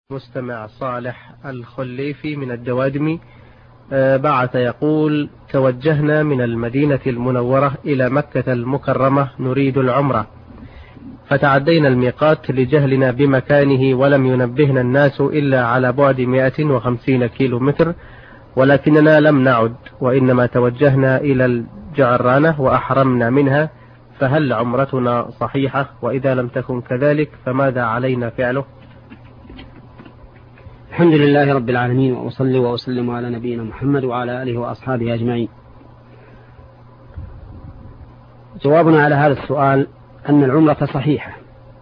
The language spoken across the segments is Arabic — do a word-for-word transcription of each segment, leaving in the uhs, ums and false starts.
مستمع صالح الخليفي من الدوادمي بعث يقول: توجهنا من المدينة المنورة إلى مكة المكرمة نريد العمرة، فتعدينا الميقات لجهلنا بمكانه، ولم ينبهنا الناس إلا على بعد مئة وخمسين كيلو متر، ولكننا لم نعد، وإنما توجهنا إلى الجعرانة وأحرمنا منها، فهل عمرتنا صحيحة؟ وإذا لم تكن كذلك فماذا علينا فعله؟ الحمد لله رب العالمين، وأصلي وأسلم على نبينا محمد وعلى آله وأصحابه أجمعين. جوابنا على هذا السؤال أن العمرة صحيحة،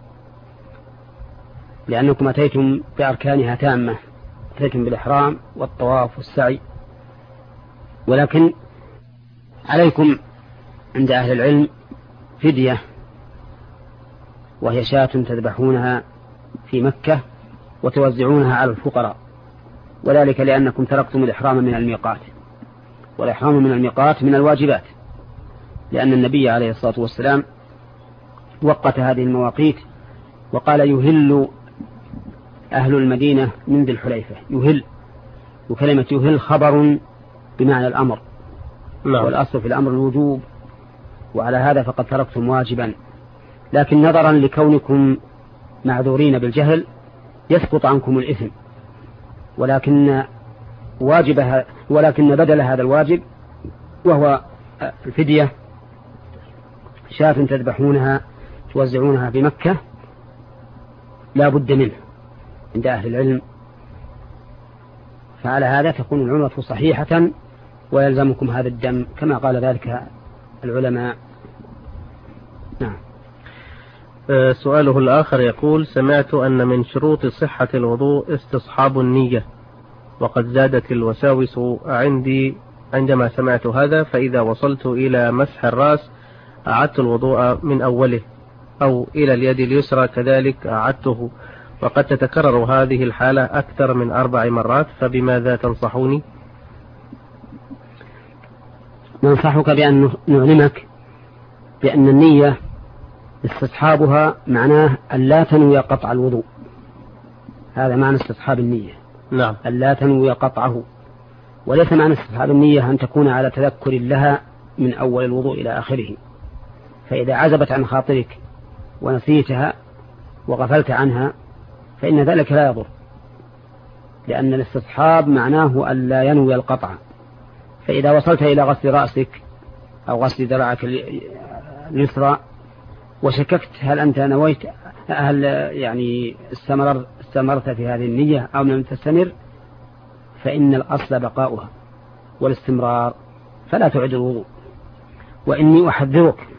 لأنكم أتيتم بأركانها تامة، أتيتم بالإحرام والطواف والسعي، ولكن عليكم عند أهل العلم فدية، وهي شاة تذبحونها في مكة وتوزعونها على الفقراء، وذلك لأنكم تركتم الإحرام من الميقات، والإحرام من الميقات من الواجبات، لأن النبي عليه الصلاة والسلام وقت هذه المواقيت وقال: يهل أهل المدينة من ذي الحليفة. يهل، وكلمة يهل خبر بمعنى الأمر، والأصل في الأمر الوجوب، وعلى هذا فقد تركتم واجبا، لكن نظرا لكونكم معذورين بالجهل يسقط عنكم الإثم، ولكن واجبها ولكن بدل هذا الواجب وهو الفدية شاة تذبحونها توزعونها بمكة لا بد منه عند أهل العلم، فعلى هذا تكون العمرة صحيحة ويلزمكم هذا الدم كما قال ذلك العلماء. نعم. سؤاله الآخر يقول: سمعت أن من شروط صحة الوضوء استصحاب النية، وقد زادت الوساوس عندي عندما سمعت هذا، فإذا وصلت إلى مسح الرأس أعدت الوضوء من أوله، أو إلى اليد اليسرى كذلك أعدته، وقد تتكرر هذه الحالة أكثر من أربع مرات، فبماذا تنصحوني؟ ننصحك بأن نعلمك بأن النية استصحابها معناه أن لا تنوي قطع الوضوء، هذا معنى استصحاب النية. نعم. أن لا تنوي قطعه، وليس معنى استصحاب النية أن تكون على تذكر لها من أول الوضوء إلى آخره، فإذا عزبت عن خاطرك ونسيتها وغفلت عنها فإن ذلك لا يضر، لأن الاستصحاب معناه أن لا ينوي القطع. فإذا وصلت إلى غسل رأسك أو غسل ذراعك اليسرى وشككت هل أنت نويت هل يعني استمر استمرت في هذه النية أو لم تستمر، فإن الأصل بقاؤها والاستمرار، فلا تعد الوضوء. وإني أحذرك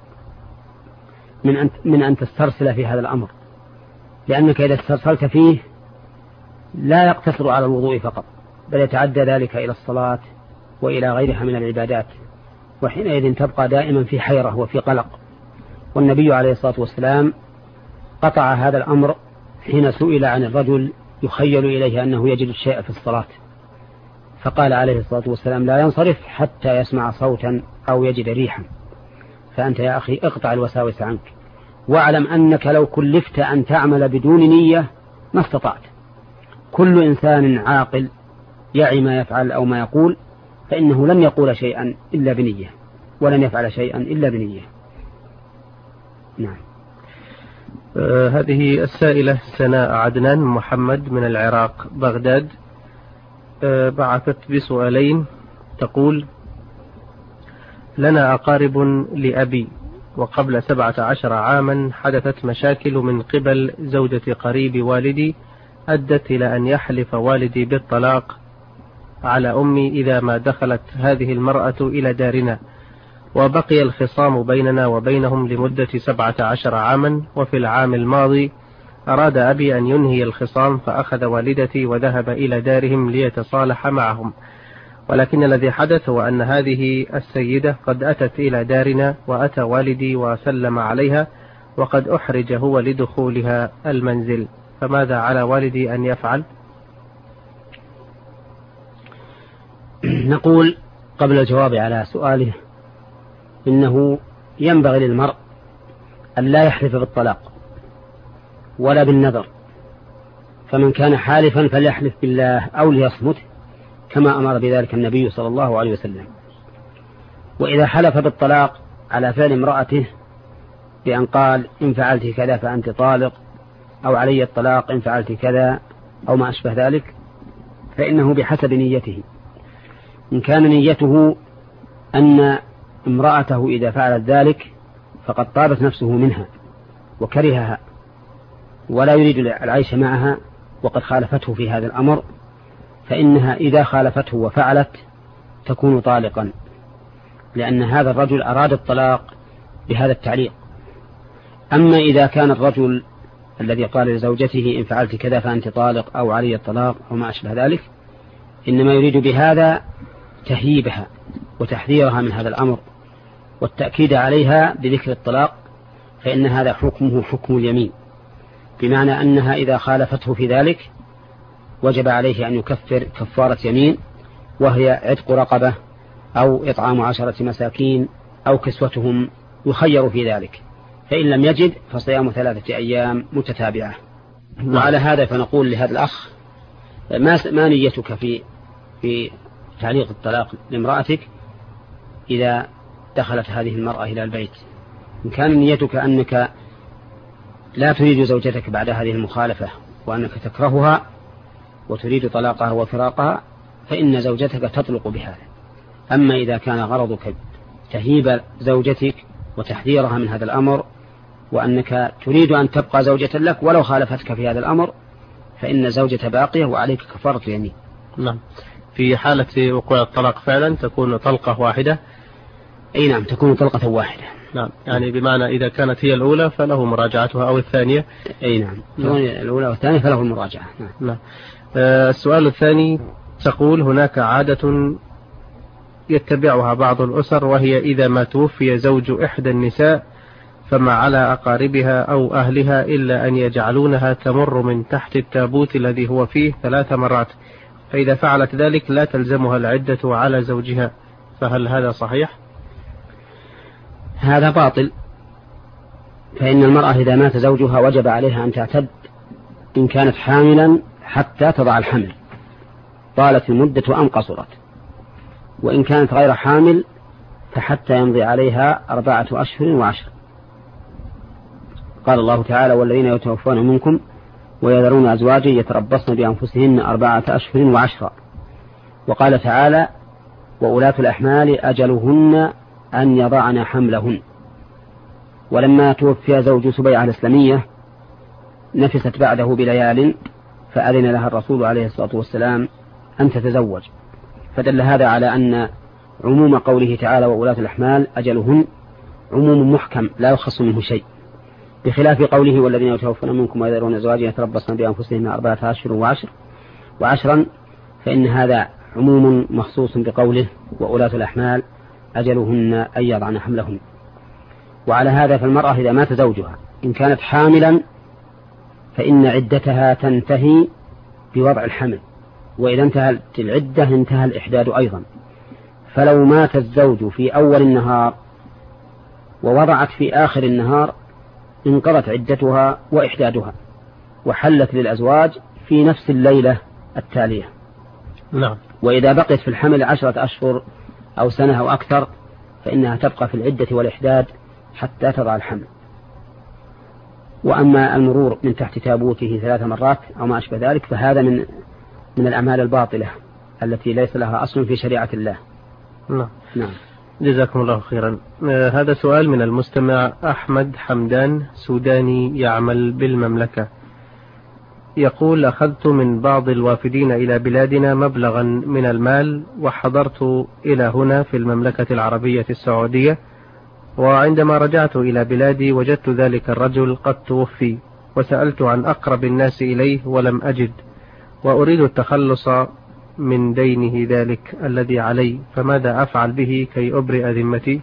من أن من أن تسترسل في هذا الأمر، لأنك إذا استرسلت فيه لا يقتصر على الوضوء فقط، بل يتعدى ذلك إلى الصلاة وإلى غيرها من العبادات، وحينئذ تبقى دائما في حيرة وفي قلق. والنبي عليه الصلاة والسلام قطع هذا الأمر حين سئل عن الرجل يخيل إليه أنه يجد الشيء في الصلاة، فقال عليه الصلاة والسلام: لا ينصرف حتى يسمع صوتا أو يجد ريحا. فأنت يا أخي اقطع الوساوس عنك، واعلم أنك لو كلفت أن تعمل بدون نية ما استطعت. كل إنسان عاقل يعي ما يفعل أو ما يقول، فإنه لن يقول شيئا إلا بنية، ولن يفعل شيئا إلا بنية. نعم. آه هذه السائلة سناء عدنان محمد من العراق بغداد، آه بعثت بسؤالين. تقول: لنا أقارب لأبي، وقبل سبعة عشر عاما حدثت مشاكل من قبل زوجة قريب والدي أدت إلى أن يحلف والدي بالطلاق على أمي إذا ما دخلت هذه المرأة إلى دارنا، وبقي الخصام بيننا وبينهم لمدة سبعة عشر عاما. وفي العام الماضي أراد أبي أن ينهي الخصام، فأخذ والدتي وذهب إلى دارهم ليتصالح معهم، ولكن الذي حدث هو أن هذه السيدة قد أتت إلى دارنا، وأتى والدي وسلم عليها، وقد أحرج هو لدخولها المنزل، فماذا على والدي أن يفعل؟ نقول قبل الجواب على سؤاله إنه ينبغي للمرء أن لا يحلف بالطلاق ولا بالنذر، فمن كان حالفا فليحلف بالله أو ليصمت كما أمر بذلك النبي صلى الله عليه وسلم. وإذا حلف بالطلاق على فعل امرأته بأن قال إن فعلت كذا فأنت طالق، أو علي الطلاق إن فعلت كذا، أو ما أشبه ذلك، فإنه بحسب نيته. إن كان نيته أن امرأته إذا فعلت ذلك فقد طابت نفسه منها وكرهها ولا يريد العيش معها وقد خالفته في هذا الأمر، فإنها إذا خالفته وفعلت تكون طالقا، لأن هذا الرجل أراد الطلاق بهذا التعليق. أما إذا كان الرجل الذي قال لزوجته إن فعلت كذا فأنت طالق أو علي الطلاق أو ما أشبه ذلك، إنما يريد بهذا تهييبها وتحذيرها من هذا الأمر والتأكيد عليها بذكر الطلاق، فإن هذا حكمه حكم اليمين، بمعنى أنها إذا خالفته في ذلك وجب عليه أن يكفر كفارة يمين، وهي عتق رقبة أو إطعام عشرة مساكين أو كسوتهم، يخير في ذلك، فإن لم يجد فصيام ثلاثة أيام متتابعة. وعلى هذا فنقول لهذا الأخ ما ما نيتك في في تعليق الطلاق لامرأتك إذا دخلت هذه المرأة إلى البيت؟ إن كان نيتك أنك لا تريد زوجتك بعد هذه المخالفة وأنك تكرهها وتريد طلاقها وفراقها، فإن زوجتك تطلق بهذا. أما إذا كان غرضك تهيب زوجتك وتحذيرها من هذا الأمر وأنك تريد أن تبقى زوجة لك ولو خالفتك في هذا الأمر، فإن زوجة باقية وعليك كفارة يمين. نعم. في حالة وقوع الطلاق فعلا تكون طلقة واحدة؟ أي نعم، تكون طلقة واحدة. نعم، يعني بمعنى إذا كانت هي الأولى فله مراجعتها أو الثانية. أي نعم، نعم. الأولى والثانية فله المراجعة. نعم. نعم. آه السؤال الثاني تقول هناك عادة يتبعها بعض الأسر، وهي إذا ما توفي زوج إحدى النساء فما على أقاربها أو أهلها إلا أن يجعلونها تمر من تحت التابوت الذي هو فيه ثلاث مرات، فإذا فعلت ذلك لا تلزمها العدة على زوجها، فهل هذا صحيح؟ هذا باطل، فإن المرأة إذا مات زوجها وجب عليها أن تعتد إن كانت حاملا حتى تضع الحمل، طالت المدة أم قصرت، وإن كانت غير حامل فحتى يمضي عليها أربعة أشهر وعشر. قال الله تعالى والذين يتوفون منكم ويذرون أزواجا يتربصن بأنفسهن أربعة أشهر وعشرا. وقال تعالى وأولاة الأحمال أجلهن أن يضعن حملهن. ولما توفي زوج سبيعة الإسلامية نفست بعده بليال فأذن لها الرسول عليه الصلاة والسلام أن تتزوج، فدل هذا على أن عموم قوله تعالى وأولاة الأحمال أجلهن عموم محكم لا يخص منه شيء، بخلاف قوله والذين يتوفون منكم ويذرون أزواجا يتربصن بأنفسهن أربعة أشهر وعشر وعشرا، فإن هذا عموم مخصوص بقوله وأولاة الأحمال أجلهن أن يضعن حملهن. وعلى هذا فالمرأة إذا مات زوجها إن كانت حاملا فإن عدتها تنتهي بوضع الحمل، وإذا انتهت العدة انتهى الإحداد أيضا. فلو مات الزوج في أول النهار ووضعت في آخر النهار انقضت عدتها وإحدادها وحلت للأزواج في نفس الليلة التالية. نعم. وإذا بقيت في الحمل عشرة أشهر أو سنة أو أكثر فإنها تبقى في العدة والإحداد حتى تضع الحمل. وأما المرور من تحت تابوته ثلاث مرات أو ما أشبه ذلك فهذا من من الأعمال الباطلة التي ليس لها أصل في شريعة الله. نعم. نعم. جزاكم الله خيرا. آه هذا سؤال من المستمع أحمد حمدان سوداني يعمل بالمملكة، يقول أخذت من بعض الوافدين إلى بلادنا مبلغا من المال وحضرت إلى هنا في المملكة العربية السعودية، وعندما رجعت إلى بلادي وجدت ذلك الرجل قد توفي، وسألت عن أقرب الناس إليه ولم أجد، وأريد التخلص من دينه ذلك الذي علي، فماذا أفعل به كي أبرئ ذمتي؟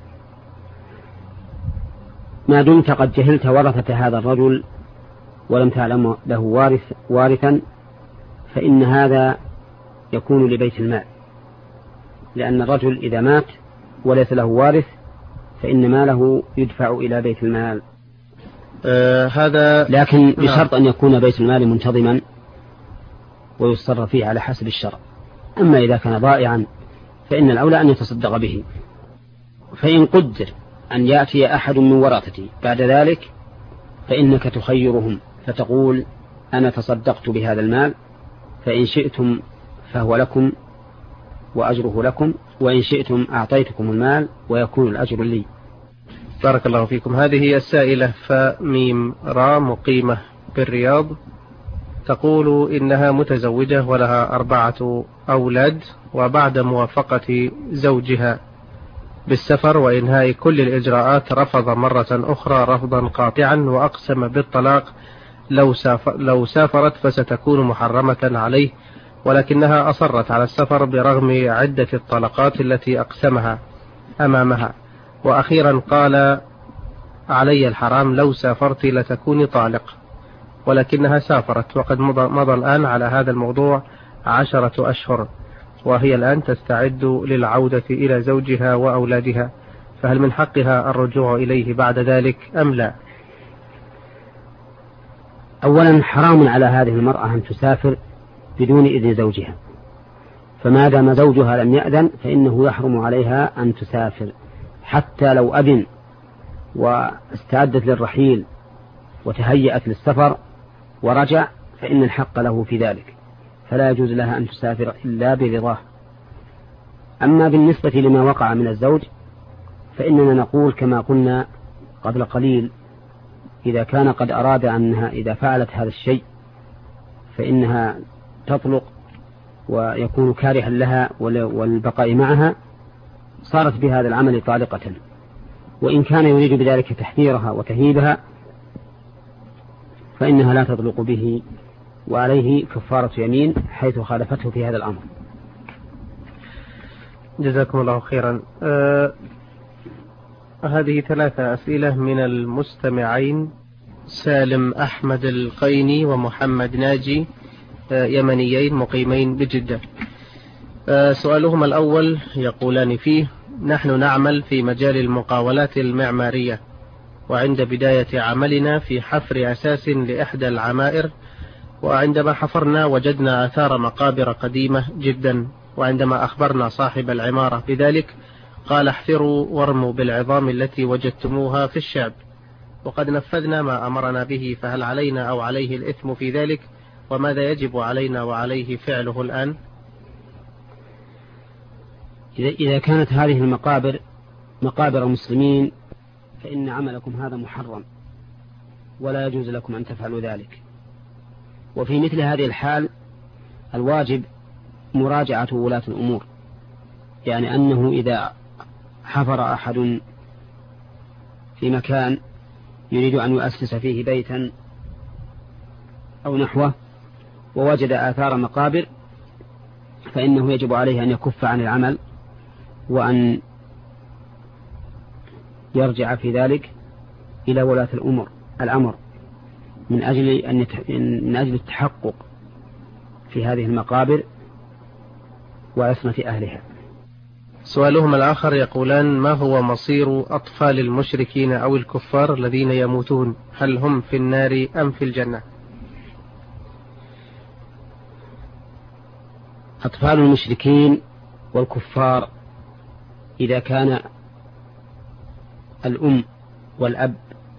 ما دمت قد جهلت ورثة هذا الرجل ولم تعلم له وارث وارثا فإن هذا يكون لبيت المال، لأن الرجل إذا مات وليس له وارث فإن ماله يدفع إلى بيت المال. آه هذا لكن بشرط أن يكون بيت المال منتظما ويصرف فيه على حسب الشرع. أما إذا كان ضائعا فإن الأولى أن يتصدق به. فإن قدر أن يأتي أحد من ورثتي بعد ذلك فإنك تخيرهم فتقول أنا تصدقت بهذا المال، فإن شئتم فهو لكم وأجره لكم، وإن شئتم أعطيتكم المال ويكون الأجر لي. بارك الله فيكم. هذه السائلة فميم را مقيمة بالرياض تقول إنها متزوجة ولها أربعة أولاد، وبعد موافقة زوجها بالسفر وإنهاء كل الإجراءات رفض مرة أخرى رفضا قاطعا وأقسم بالطلاق لو, سافر لو سافرت فستكون محرمة عليه، ولكنها أصرت على السفر برغم عدة الطلقات التي أقسمها أمامها، وأخيرا قال علي الحرام لو سافرت لتكوني طالق، ولكنها سافرت وقد مضى الآن على هذا الموضوع عشرة أشهر، وهي الآن تستعد للعودة إلى زوجها وأولادها، فهل من حقها الرجوع إليه بعد ذلك أم لا؟ أولا حرام على هذه المرأة أن تسافر بدون إذن زوجها، فما دام زوجها لم يأذن فإنه يحرم عليها أن تسافر، حتى لو أذن واستعدت للرحيل وتهيأت للسفر ورجع فإن الحق له في ذلك، فلا يجوز لها أن تسافر إلا برضاه. أما بالنسبة لما وقع من الزوج فإننا نقول كما قلنا قبل قليل، إذا كان قد أراد أنها إذا فعلت هذا الشيء فإنها تطلق ويكون كارها لها والبقاء معها، صارت بهذا العمل طالقة، وإن كان يريد بذلك تحذيرها وتهيبها فإنها لا تطلق به، وعليه كفارة يمين حيث خالفته في هذا الأمر. جزاكم الله خيرا. آه هذه ثلاثة أسئلة من المستمعين سالم أحمد القيني ومحمد ناجي، آه يمنيين مقيمين بجدة. آه سؤالهما الأول يقولان فيه: نحن نعمل في مجال المقاولات المعمارية، وعند بداية عملنا في حفر أساس لإحدى العمائر، وعندما حفرنا وجدنا آثار مقابر قديمة جدا، وعندما أخبرنا صاحب العمارة بذلك قال احفروا وارموا بالعظام التي وجدتموها في الشعب، وقد نفذنا ما أمرنا به، فهل علينا أو عليه الإثم في ذلك؟ وماذا يجب علينا وعليه فعله الآن؟ إذا كانت هذه المقابر مقابر مسلمين فإن عملكم هذا محرم ولا يجوز لكم أن تفعلوا ذلك. وفي مثل هذه الحال الواجب مراجعة ولاة الأمور، يعني أنه إذا حفر أحد في مكان يريد أن يؤسس فيه بيتا أو نحوه ووجد آثار مقابر فإنه يجب عليه أن يكف عن العمل وأن يرجع في ذلك إلى ولاة الأمور الأمر من أجل أن يتح... من أجل التحقق في هذه المقابر وعصمة أهلها. سؤالهم الآخر يقولان: ما هو مصير أطفال المشركين أو الكفار الذين يموتون؟ هل هم في النار أم في الجنة؟ أطفال المشركين والكفار إذا كان الأم والأب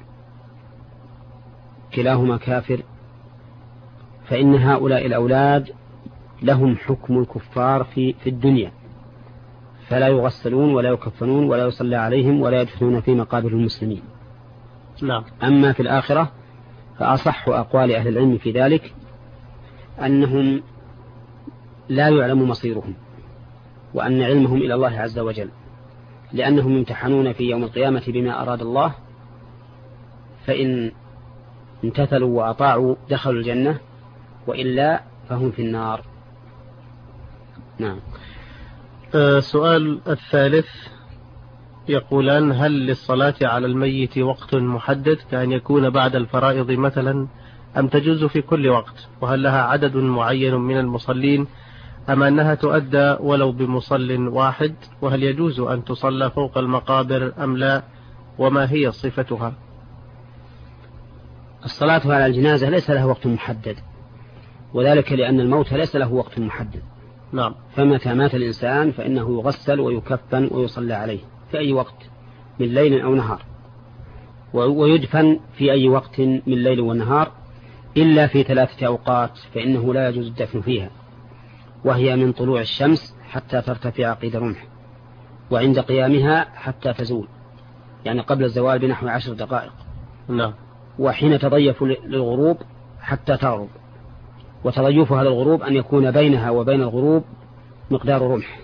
كلاهما كافر فإن هؤلاء الأولاد لهم حكم الكفار في في الدنيا، فلا يغسلون ولا يكفنون ولا يصلى عليهم ولا يدفنون في مقابر المسلمين. لا. أما في الآخرة فأصح أقوال أهل العلم في ذلك أنهم لا يعلم مصيرهم، وأن علمهم إلى الله عز وجل، لأنهم يمتحنون في يوم القيامة بما أراد الله، فإن امتثلوا وأطاعوا دخلوا الجنة، وإلا فهم في النار. نعم. أه سؤال الثالث يقولان: هل للصلاة على الميت وقت محدد كأن يكون بعد الفرائض مثلا، أم تجوز في كل وقت؟ وهل لها عدد معين من المصلين أم أنها تؤدى ولو بمصل واحد؟ وهل يجوز أن تصلى فوق المقابر أم لا؟ وما هي صفتها؟ الصلاة على الجنازة ليس له وقت محدد، وذلك لأن الموت ليس له وقت محدد. نعم. فمتى مات الإنسان فإنه يغسل ويكفن ويصلى عليه في أي وقت من ليل أو نهار، ويدفن في أي وقت من ليل ونهار إلا في ثلاثة أوقات فإنه لا يجوز الدفن فيها، وهي من طلوع الشمس حتى ترتفع قيد رمح، وعند قيامها حتى تزول، يعني قبل الزوال بنحو عشر دقائق. نعم. وحين تضيف للغروب حتى تغرب، وتضيف هذا الغروب أن يكون بينها وبين الغروب مقدار رمح.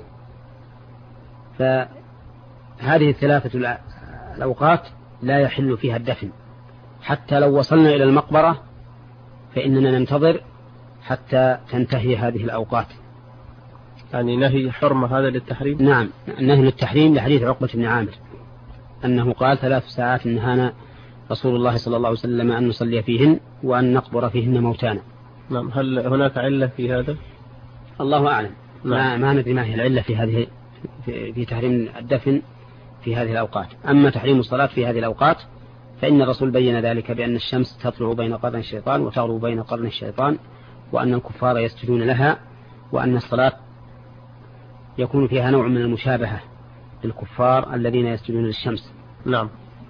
فهذه الثلاثة الأوقات لا يحل فيها الدفن، حتى لو وصلنا إلى المقبرة فإننا ننتظر حتى تنتهي هذه الأوقات. يعني نهي حرمة هذا للتحريم؟ نعم، نهي للتحريم لحديث عقبة بن عامر أنه قال ثلاث ساعات نهانا رسول الله صلى الله عليه وسلم أن نصلي فيهن وأن نقبر فيهن موتانا. نعم. هل هناك علة في هذا؟ الله أعلم. نعم. ما ندري ما هي العلة في هذه في, في تحريم الدفن في هذه الأوقات. أما تحريم الصلاة في هذه الأوقات فإن الرسول بين ذلك بأن الشمس تطلع بين قرن الشيطان وتغرب بين قرن الشيطان، وأن الكفار يسجدون لها، وأن الصلاة يكون فيها نوع من المشابهة للكفار الذين يسجدون للشمس. نعم.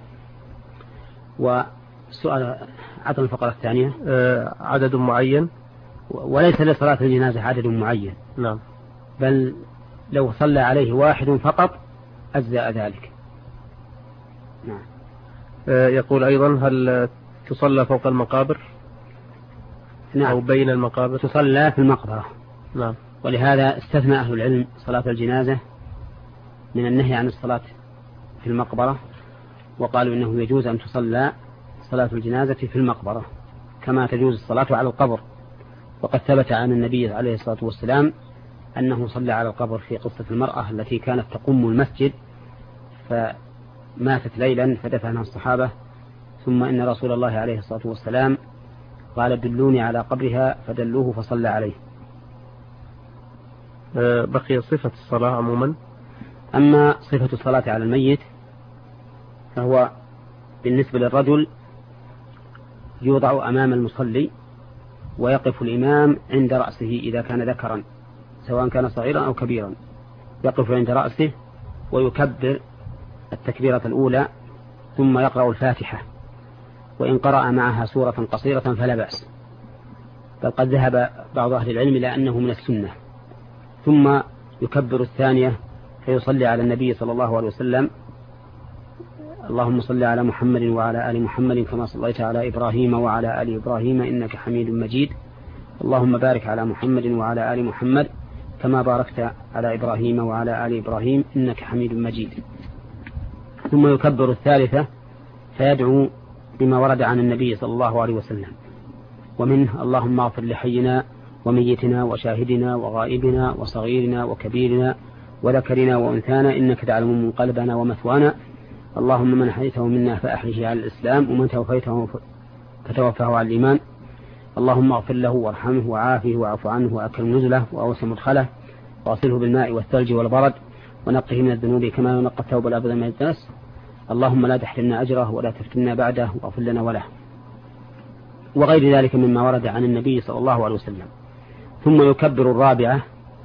وسؤال عطى الفقرة الثانية. آه عدد معين؟ وليس لصلاة الجنازة عدد معين. نعم. بل لو صلى عليه واحد فقط أجزاء ذلك. نعم. آه يقول أيضا هل تصلى فوق المقابر؟ نعم. أو بين المقابر؟ تصلى في المقبرة. نعم. ولهذا استثنى أهل العلم صلاة الجنازة من النهي عن الصلاة في المقبرة، وقالوا إنه يجوز أن تصلى صلاة الجنازة في المقبرة كما تجوز الصلاة على القبر. وقد ثبت عن النبي عليه الصلاة والسلام أنه صلى على القبر في قصة المرأة التي كانت تقوم المسجد فماتت ليلا فدفنها الصحابة، ثم إن رسول الله عليه الصلاة والسلام قال دلوني على قبرها فدلوه فصلى عليه. بقي صفة الصلاة عموما. أما صفة الصلاة على الميت فهو بالنسبة للرجل يوضع أمام المصلي ويقف الإمام عند رأسه إذا كان ذكرا سواء كان صغيرا أو كبيرا، يقف عند رأسه ويكبر التكبيرة الأولى ثم يقرأ الفاتحة، وإن قرأ معها سورة قصيرة فلا بأس، بل قد ذهب بعض أهل العلم إلى أنه من السنة. ثم يكبر الثانية فيصلي على النبي صلى الله عليه وسلم اللهم صل على محمد وعلى آل محمد كما صليت على إبراهيم وعلى آل إبراهيم إنك حميد مجيد، اللهم بارك على محمد وعلى آل محمد كما باركت على إبراهيم وعلى آل إبراهيم إنك حميد مجيد. ثم يكبر الثالثة فيدعو بما ورد عن النبي صلى الله عليه وسلم، ومنه اللهم اغفر لحينا وميتنا وشاهدنا وغائبنا وصغيرنا وكبيرنا وذكرنا وأنثانا إنك تعلم منقلبنا ومثوانا، اللهم من أحييته منا فأحيه على الإسلام ومن توفيته فتوفاه على الإيمان، اللهم اغفر له وارحمه وعافه واعف عنه وأكرم نزله وأوسع مدخله واغسله بالماء والثلج والبرد ونقه من الذنوب كما ينقى الثوب الأبيض من الدنس، اللهم لا تحرمنا أجره ولا تفتنا بعده واغفر لنا وله، وغير ذلك مما ورد عن النبي صلى الله عليه وسلم. ثم يكبر الرابعة،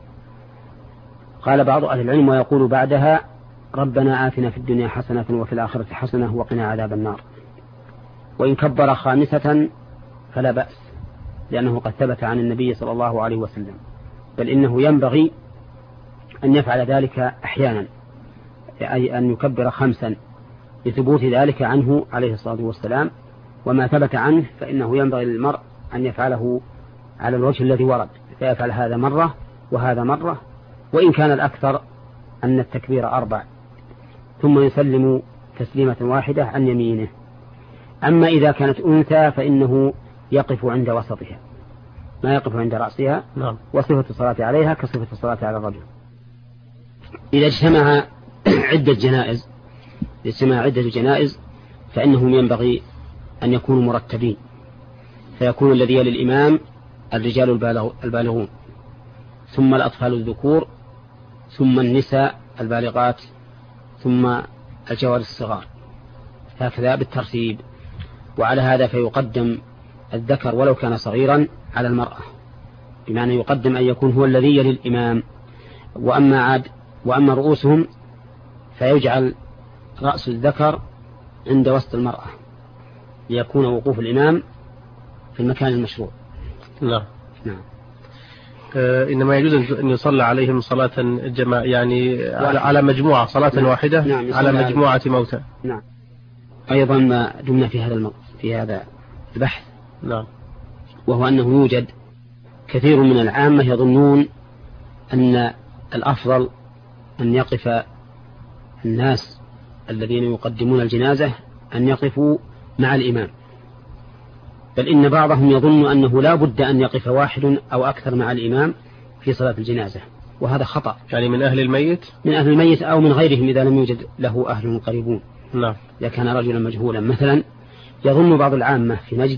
قال بعض أهل العلم ويقول بعدها ربنا آتنا في الدنيا حسنة وفي الآخرة حسنة وقنا عذاب النار. وإن كبر خامسة فلا بأس، لأنه قد ثبت عن النبي صلى الله عليه وسلم، بل إنه ينبغي أن يفعل ذلك أحيانا، أي أن يكبر خمسا لثبوت ذلك عنه عليه الصلاة والسلام، وما ثبت عنه فإنه ينبغي للمرء أن يفعله على الوجه الذي ورد، فيفعل هذا مرة وهذا مرة، وإن كان الأكثر أن التكبير أربع، ثم يسلم تسليمة واحدة عن يمينه. أما إذا كانت أنثى فإنه يقف عند وسطها، ما يقف عند رأسها. نعم. وصفة الصلاة عليها كصفة الصلاة على الرجل. إذا اجتمع عدة جنائز اجتمع عدة جنائز فإنهم ينبغي أن يكونوا مرتبين، فيكون الذي يلي الإمام الرجال البالغون، ثم الأطفال الذكور، ثم النساء البالغات، ثم الجوار الصغار، هكذا بالترتيب. وعلى هذا فيقدم الذكر ولو كان صغيرا على المرأة، بمعنى يقدم أن يكون هو الذي يلي الإمام. وأما عاد وأما رؤوسهم فيجعل رأس الذكر عند وسط المرأة ليكون وقوف الإمام في المكان المشروع. لا. نعم. آه إنما يجوز أن يصلى عليهم صلاة جماعة، يعني على, على مجموعة صلاة نعم. واحدة. نعم. على مجموعة موتى. نعم. أيضا ما دمنا في هذا الم... في هذا البحث. نعم. وهو أنه يوجد كثير من العامة يظنون أن الأفضل أن يقف الناس الذين يقدمون الجنازة أن يقفوا مع الإمام، بل إن بعضهم يظن أنه لا بد أن يقف واحد أو أكثر مع الإمام في صلاة الجنازة، وهذا خطأ. يعني من أهل الميت من أهل الميت أو من غيرهم إذا لم يوجد له أهل قريبون. نعم. إذا كان رجلا مجهولا مثلا، يظن بعض العامة في نجد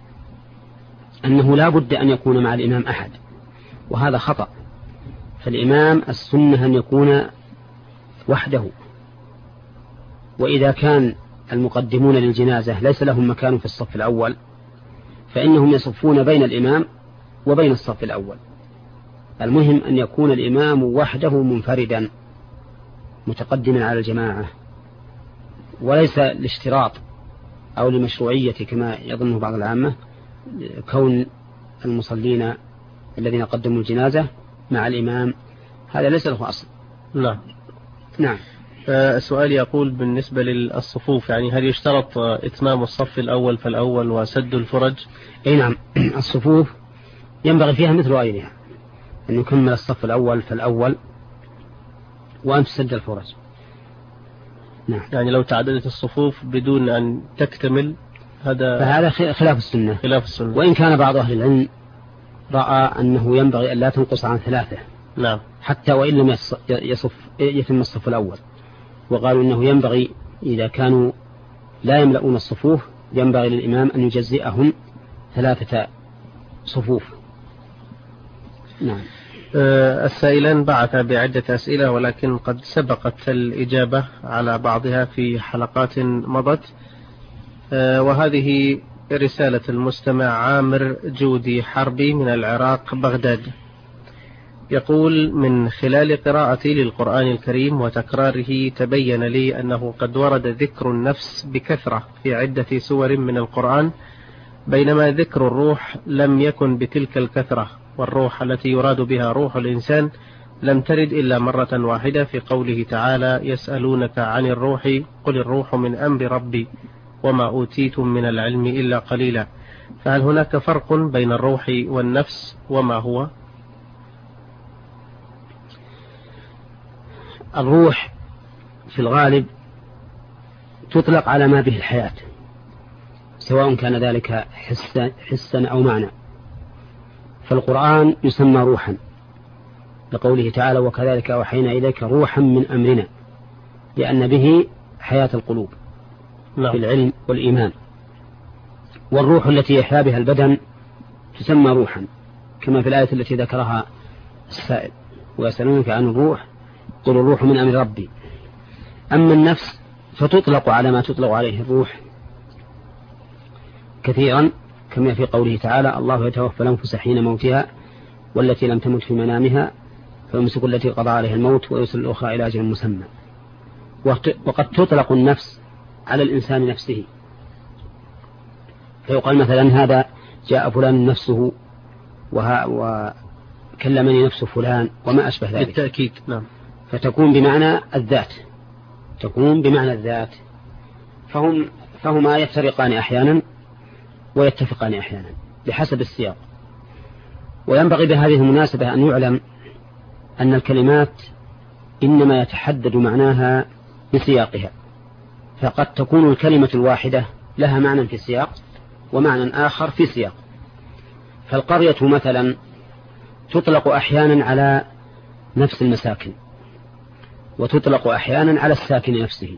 أنه لا بد أن يكون مع الإمام أحد، وهذا خطأ. فالإمام السنة أن يكون وحده، وإذا كان المقدمون للجنازة ليس لهم مكان في الصف الأول فإنهم يصفون بين الإمام وبين الصف الأول. المهم أن يكون الإمام وحده منفردا متقدما على الجماعة، وليس لاشتراط أو لمشروعية كما يظنه بعض العامة كون المصلين الذين قدموا الجنازة مع الإمام، هذا ليس له أصل. لا. نعم. السؤال يقول بالنسبة للصفوف، يعني هل يشترط إتمام الصف الأول فالأول وسد الفرج؟ أي نعم. الصفوف ينبغي فيها مثل غيرها أن يكمل الصف الأول فالأول وأن تسد الفرج. نعم. يعني لو تعددت الصفوف بدون أن تكتمل هذا فهذا خلاف السنة. خلاف السنة. وإن كان بعض أهل العلم رأى أنه ينبغي أن لا تنقص عن ثلاثة. نعم. حتى وإن لم يصف يتم الصف الأول، وقالوا إنه ينبغي إذا كانوا لا يملؤون الصفوف ينبغي للإمام أن يجزئهم ثلاثة صفوف. نعم. أه السائلان بعث بعدة أسئلة ولكن قد سبقت الإجابة على بعضها في حلقات مضت. أه وهذه رسالة المستمع عامر جودي حربي من العراق بغداد، يقول: من خلال قراءتي للقرآن الكريم وتكراره تبين لي أنه قد ورد ذكر النفس بكثرة في عدة سور من القرآن، بينما ذكر الروح لم يكن بتلك الكثرة، والروح التي يراد بها روح الإنسان لم ترد إلا مرة واحدة في قوله تعالى: يسألونك عن الروح قل الروح من أمر ربي وما أوتيتم من العلم إلا قليلا. فهل هناك فرق بين الروح والنفس وما هو؟ الروح في الغالب تطلق على ما به الحياة، سواء كان ذلك حسا, حسا أو معنى. فالقرآن يسمى روحا لقوله تعالى: وكذلك أوحينا إليك روحا من أمرنا، لأن به حياة القلوب في العلم والإيمان. والروح التي يحيا بها البدن تسمى روحا، كما في الآية التي ذكرها السائل: ويسألونك عن الروح قل الروح من أمر ربي. أما النفس فتطلق على ما تطلق عليه الروح كثيرا، كما في قوله تعالى: الله يتوفى الأنفس حين موتها والتي لم تمت في منامها فيمسك التي قضى عليها الموت ويرسل الأخرى إلى أجل مسمى. وقد تطلق النفس على الإنسان نفسه، فيقال مثلا: هذا جاء فلان نفسه وكلمني نفس فلان وما أشبه ذلك. بالتأكيد. نعم. فتكون بمعنى الذات، تكون بمعنى الذات. فهم فهما يفترقان أحيانا ويتفقان أحيانا بحسب السياق. وينبغي بهذه المناسبة أن يعلم أن الكلمات إنما يتحدد معناها بسياقها، فقد تكون الكلمة الواحدة لها معنى في سياق ومعنى آخر في سياق. فالقرية مثلا تطلق أحيانا على نفس المساكن، وتطلق أحيانا على الساكن نفسه.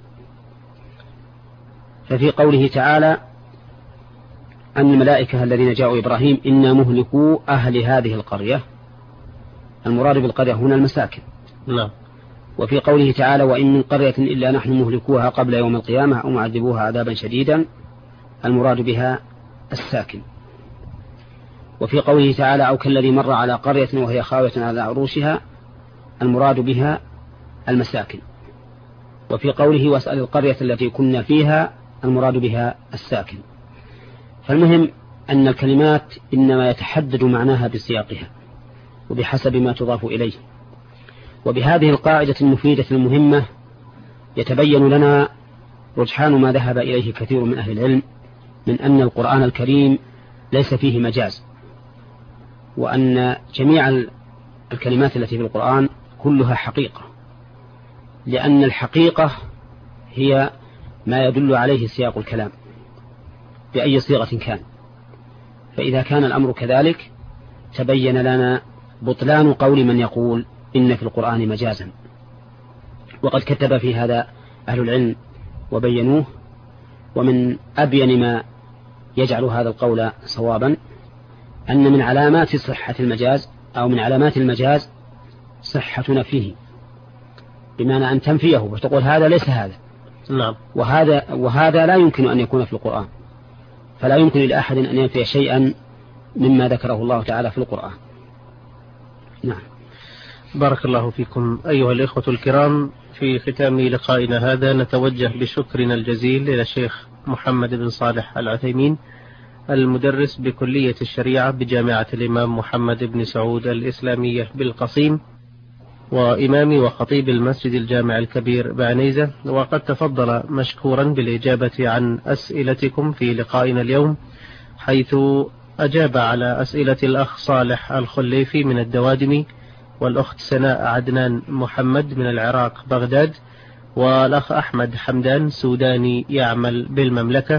ففي قوله تعالى أن الملائكة الذين جاءوا إبراهيم إنا مهلكوا أهل هذه القرية، المراد بالقرية هنا المساكن. لا. وفي قوله تعالى وإن من قرية إلا نحن مهلكوها قبل يوم القيامة أو معذبوها عذابا شديدا المراد بها الساكن. وفي قوله تعالى أو كالذي مر على قرية وهي خاوية على عروشها المراد بها المساكن. وفي قوله واسأل القرية التي كنا فيها المراد بها الساكن. فالمهم أن الكلمات إنما يتحدد معناها بسياقها وبحسب ما تضاف إليه. وبهذه القاعدة المفيدة المهمة يتبين لنا رجحان ما ذهب إليه كثير من أهل العلم من أن القرآن الكريم ليس فيه مجاز، وأن جميع الكلمات التي في القرآن كلها حقيقة، لأن الحقيقة هي ما يدل عليه سياق الكلام بأي صيغة كان. فإذا كان الأمر كذلك تبين لنا بطلان قول من يقول إن في القرآن مجازا. وقد كتب في هذا أهل العلم وبينوه. ومن أبين ما يجعل هذا القول صوابا أن من علامات صحة المجاز أو من علامات المجاز صحة نفيه، بمعنى أن تنفيه وتقول هذا ليس هذا. نعم. وهذا, وهذا لا يمكن أن يكون في القرآن، فلا يمكن لأحد أن ينفي شيئا مما ذكره الله تعالى في القرآن. نعم. بارك الله فيكم أيها الإخوة الكرام. في ختام لقائنا هذا نتوجه بشكرنا الجزيل إلى الشيخ محمد بن صالح العثيمين المدرس بكلية الشريعة بجامعة الإمام محمد بن سعود الإسلامية بالقصيم، وإمام وخطيب المسجد الجامع الكبير بعنيزة، وقد تفضل مشكورا بالإجابة عن أسئلتكم في لقائنا اليوم، حيث أجاب على أسئلة الأخ صالح الخليفي من الدوادمي، والأخت سناء عدنان محمد من العراق بغداد، والأخ أحمد حمدان سوداني يعمل بالمملكة،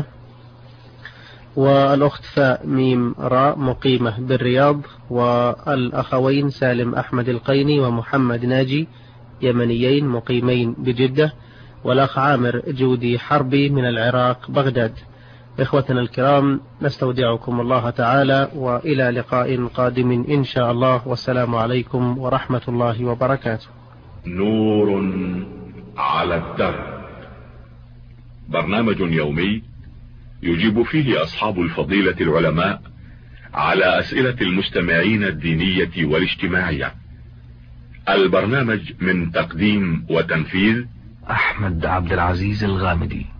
والأخت فاء ميم راء مقيمة بالرياض، والأخوين سالم أحمد القيني ومحمد ناجي يمنيين مقيمين بجدة، والأخ عامر جودي حربي من العراق بغداد. إخوتنا الكرام نستودعكم الله تعالى، وإلى لقاء قادم إن شاء الله، والسلام عليكم ورحمة الله وبركاته. نور على الدرب، برنامج يومي يجيب فيه أصحاب الفضيلة العلماء على أسئلة المستمعين الدينية والاجتماعية. البرنامج من تقديم وتنفيذ أحمد عبد العزيز الغامدي.